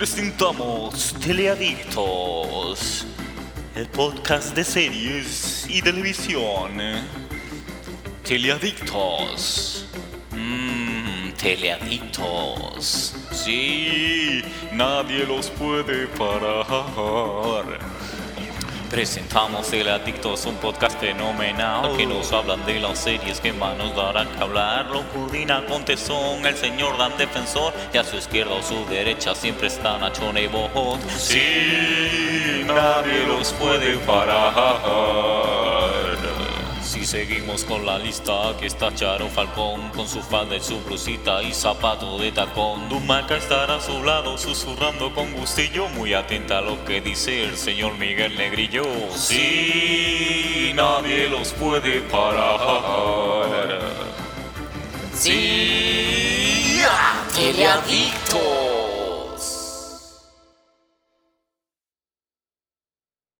Presentamos Teleadictos, el podcast de series y televisión. Teleadictos. Teleadictos. Sí, nadie los puede parar. Presentamos Teleadictos, un podcast fenomenal que nos hablan de las series que más nos darán que hablar. Lo coordina con tesón el señor Dan Defensor, y a su izquierda o su derecha siempre está Nacho Nebot. Sí, nadie los puede parar. Si seguimos con la lista, aquí está Charo Falcón con su falda y su blusita y zapato de tacón. Dumaca estará a su lado susurrando con gustillo, muy atenta a lo que dice el señor Miguel Negrillo. Sí, nadie los puede parar. Sí, Teleadictos.